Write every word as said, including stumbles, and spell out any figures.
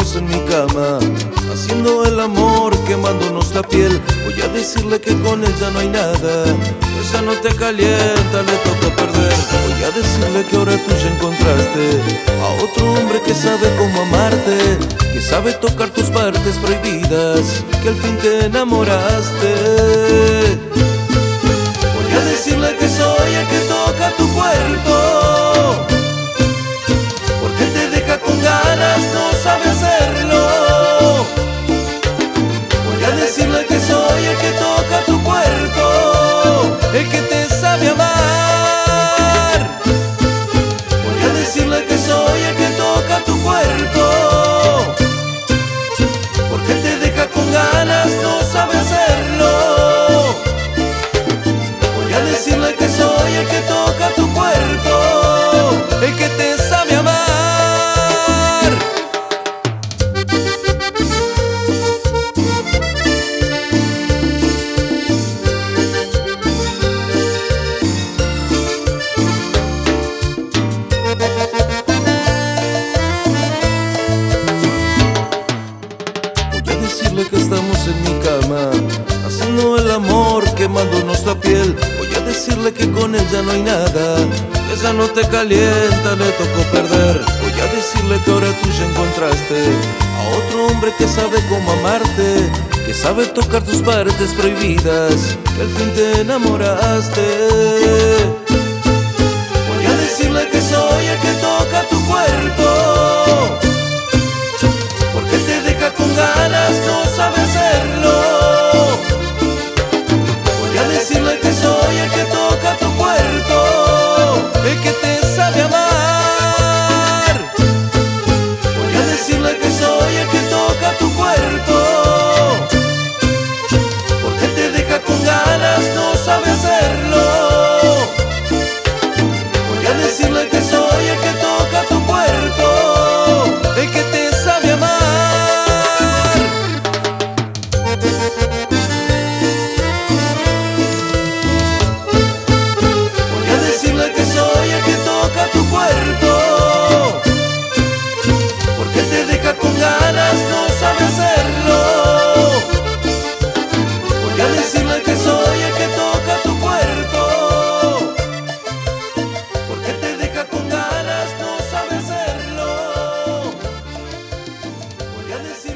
estamos en mi cama, haciendo el amor, quemándonos la piel. Voy a decirle que con él ya no hay nada, ella no te calienta, le toca perder. Voy a decirle que ahora tú ya encontraste a otro hombre que sabe cómo amarte, que sabe tocar tus partes prohibidas, que al fin te enamoraste. Voy a decirle que soy el que toca tu cuerpo, porque te deja con ganas, no sabe hacerlo. Voy a decirle que soy el que toca tu cuerpo, el que te sabe amar. Voy a decirle que soy el que toca tu cuerpo, porque te deja con ganas, no sabe hacerlo. Voy a decirle que soy el que toca tu cuerpo, el que te sabe amar. Voy a decirle que estamos en mi cama, haciendo el amor, quemándonos la piel. Voy a decirle que con él ya no hay nada, que ella no te calienta, le tocó perder. Voy a decirle que ahora tú ya encontraste a otro hombre que sabe cómo amarte, que sabe tocar tus partes prohibidas, que al fin te enamoraste. Voy a decirle que soy el que toca tu cuerpo, porque te deja con ganas, no sabe hacerlo. Voy a decirle que soy el que toca tu cuerpo, el que te sabe amar. Voy a decirle que soy el que toca tu cuerpo, porque te deja con ganas, no sabe hacerlo. Voy a decirle que soy el que toca tu cuerpo, el que te sabe amar. Voy a decirle que soy el que toca tu cuerpo, porque te deja con ganas, no sabe hacerlo. Voy a decirle que soy el que toca tu cuerpo, porque te deja con ganas, no sabe hacerlo. Voy a decirle